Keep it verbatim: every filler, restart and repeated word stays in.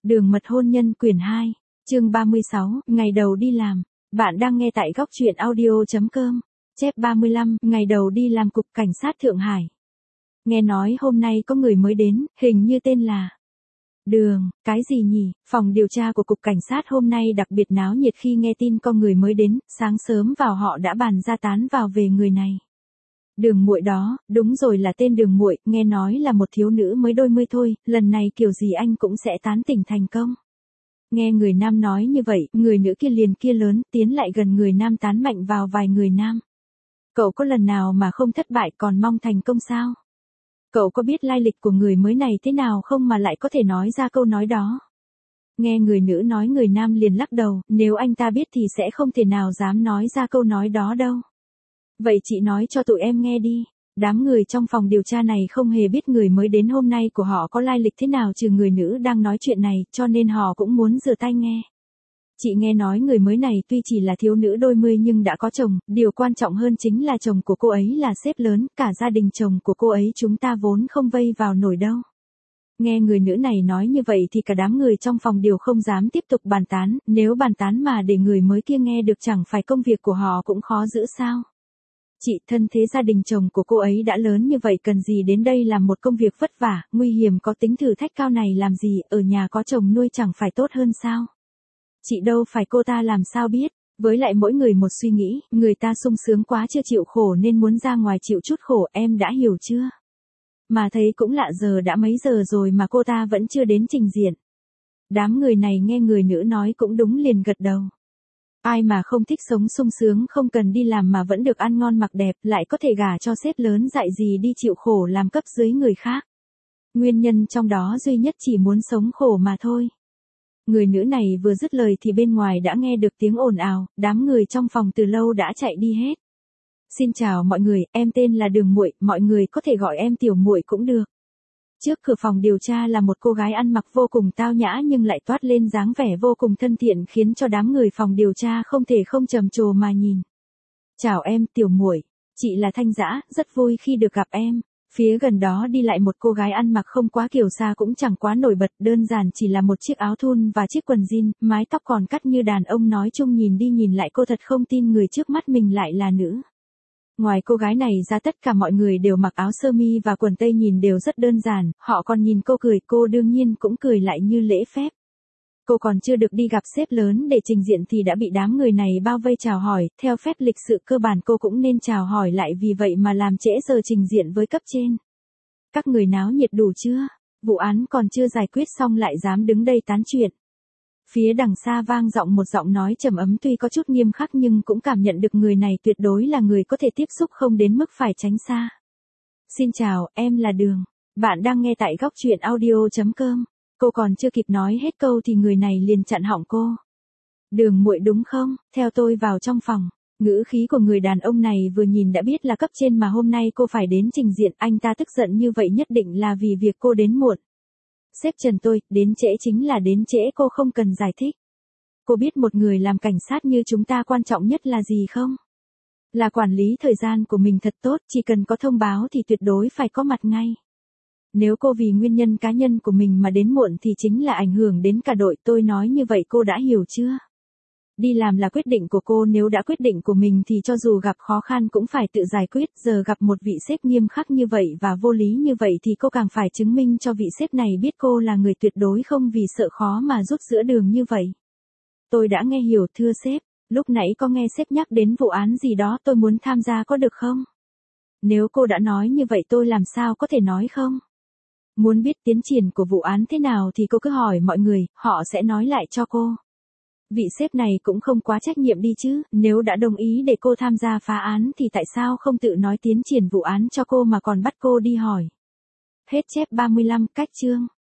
Đường mật hôn nhân quyển hai, chương ba mươi sáu, ngày đầu đi làm. Bạn đang nghe tại góc truyện audio chấm com. Chép ba mươi lăm, ngày đầu đi làm Cục Cảnh sát Thượng Hải. Nghe nói hôm nay có người mới đến, hình như tên là Đường, cái gì nhỉ? Phòng điều tra của Cục Cảnh sát hôm nay đặc biệt náo nhiệt khi nghe tin có người mới đến, sáng sớm vào họ đã bàn ra tán vào về người này. Đường Muội đó, đúng rồi là tên Đường Muội, nghe nói là một thiếu nữ mới đôi mươi thôi, lần này kiểu gì anh cũng sẽ tán tỉnh thành công. Nghe người nam nói như vậy, người nữ kia liền kia lớn, tiến lại gần người nam tán mạnh vào vài người nam. Cậu có lần nào mà không thất bại còn mong thành công sao? Cậu có biết lai lịch của người mới này thế nào không mà lại có thể nói ra câu nói đó? Nghe người nữ nói, người nam liền lắc đầu, nếu anh ta biết thì sẽ không thể nào dám nói ra câu nói đó đâu. Vậy chị nói cho tụi em nghe đi. Đám người trong phòng điều tra này không hề biết người mới đến hôm nay của họ có lai lịch thế nào trừ người nữ đang nói chuyện này, cho nên họ cũng muốn rửa tay nghe. Chị nghe nói người mới này tuy chỉ là thiếu nữ đôi mươi nhưng đã có chồng, điều quan trọng hơn chính là chồng của cô ấy là sếp lớn, cả gia đình chồng của cô ấy chúng ta vốn không vây vào nổi đâu. Nghe người nữ này nói như vậy thì cả đám người trong phòng điều không dám tiếp tục bàn tán, nếu bàn tán mà để người mới kia nghe được chẳng phải công việc của họ cũng khó giữ sao. Chị, thân thế gia đình chồng của cô ấy đã lớn như vậy cần gì đến đây làm một công việc vất vả, nguy hiểm có tính thử thách cao này làm gì, ở nhà có chồng nuôi chẳng phải tốt hơn sao? Chị đâu phải cô ta làm sao biết, với lại mỗi người một suy nghĩ, người ta sung sướng quá chưa chịu khổ nên muốn ra ngoài chịu chút khổ, em đã hiểu chưa? Mà thấy cũng lạ, giờ đã mấy giờ rồi mà cô ta vẫn chưa đến trình diện. Đám người này nghe người nữ nói cũng đúng liền gật đầu. Ai mà không thích sống sung sướng, không cần đi làm mà vẫn được ăn ngon mặc đẹp, lại có thể gả cho sếp lớn, dạy gì đi chịu khổ làm cấp dưới người khác. Nguyên nhân trong đó duy nhất chỉ muốn sống khổ mà thôi. Người nữ này vừa dứt lời thì bên ngoài đã nghe được tiếng ồn ào, đám người trong phòng từ lâu đã chạy đi hết. Xin chào mọi người, em tên là Đường Muội, mọi người có thể gọi em Tiểu Muội cũng được. Trước cửa phòng điều tra là một cô gái ăn mặc vô cùng tao nhã nhưng lại toát lên dáng vẻ vô cùng thân thiện khiến cho đám người phòng điều tra không thể không trầm trồ mà nhìn. Chào em, Tiểu Muội, chị là Thanh Dã, rất vui khi được gặp em. Phía gần đó đi lại một cô gái ăn mặc không quá kiều sa cũng chẳng quá nổi bật, đơn giản chỉ là một chiếc áo thun và chiếc quần jean, mái tóc còn cắt như đàn ông, nói chung nhìn đi nhìn lại cô thật không tin người trước mắt mình lại là nữ. Ngoài cô gái này ra tất cả mọi người đều mặc áo sơ mi và quần tây nhìn đều rất đơn giản, họ còn nhìn cô cười, cô đương nhiên cũng cười lại như lễ phép. Cô còn chưa được đi gặp sếp lớn để trình diện thì đã bị đám người này bao vây chào hỏi, theo phép lịch sự cơ bản cô cũng nên chào hỏi lại, vì vậy mà làm trễ giờ trình diện với cấp trên. Các người náo nhiệt đủ chưa? Vụ án còn chưa giải quyết xong lại dám đứng đây tán chuyện. Phía đằng xa vang giọng một giọng nói trầm ấm tuy có chút nghiêm khắc nhưng cũng cảm nhận được người này tuyệt đối là người có thể tiếp xúc không đến mức phải tránh xa. Xin chào, em là Đường. Bạn đang nghe tại góc truyện audio chấm com. Cô còn chưa kịp nói hết câu thì người này liền chặn họng cô. Đường Muội đúng không? Theo tôi vào trong phòng. Ngữ khí của người đàn ông này vừa nhìn đã biết là cấp trên mà hôm nay cô phải đến trình diện, anh ta tức giận như vậy nhất định là vì việc cô đến muộn. Sếp Trần tôi, đến trễ chính là đến trễ, cô không cần giải thích. Cô biết một người làm cảnh sát như chúng ta quan trọng nhất là gì không? Là quản lý thời gian của mình thật tốt, chỉ cần có thông báo thì tuyệt đối phải có mặt ngay. Nếu cô vì nguyên nhân cá nhân của mình mà đến muộn thì chính là ảnh hưởng đến cả đội, tôi nói như vậy cô đã hiểu chưa? Đi làm là quyết định của cô, nếu đã quyết định của mình thì cho dù gặp khó khăn cũng phải tự giải quyết, giờ gặp một vị sếp nghiêm khắc như vậy và vô lý như vậy thì cô càng phải chứng minh cho vị sếp này biết cô là người tuyệt đối không vì sợ khó mà rút giữa đường như vậy. Tôi đã nghe hiểu thưa sếp, lúc nãy có nghe sếp nhắc đến vụ án gì đó tôi muốn tham gia có được không? Nếu cô đã nói như vậy tôi làm sao có thể nói không? Muốn biết tiến triển của vụ án thế nào thì cô cứ hỏi mọi người, họ sẽ nói lại cho cô. Vị sếp này cũng không quá trách nhiệm đi chứ, nếu đã đồng ý để cô tham gia phá án thì tại sao không tự nói tiến triển vụ án cho cô mà còn bắt cô đi hỏi. Hết chép ba mươi lăm, cách chương.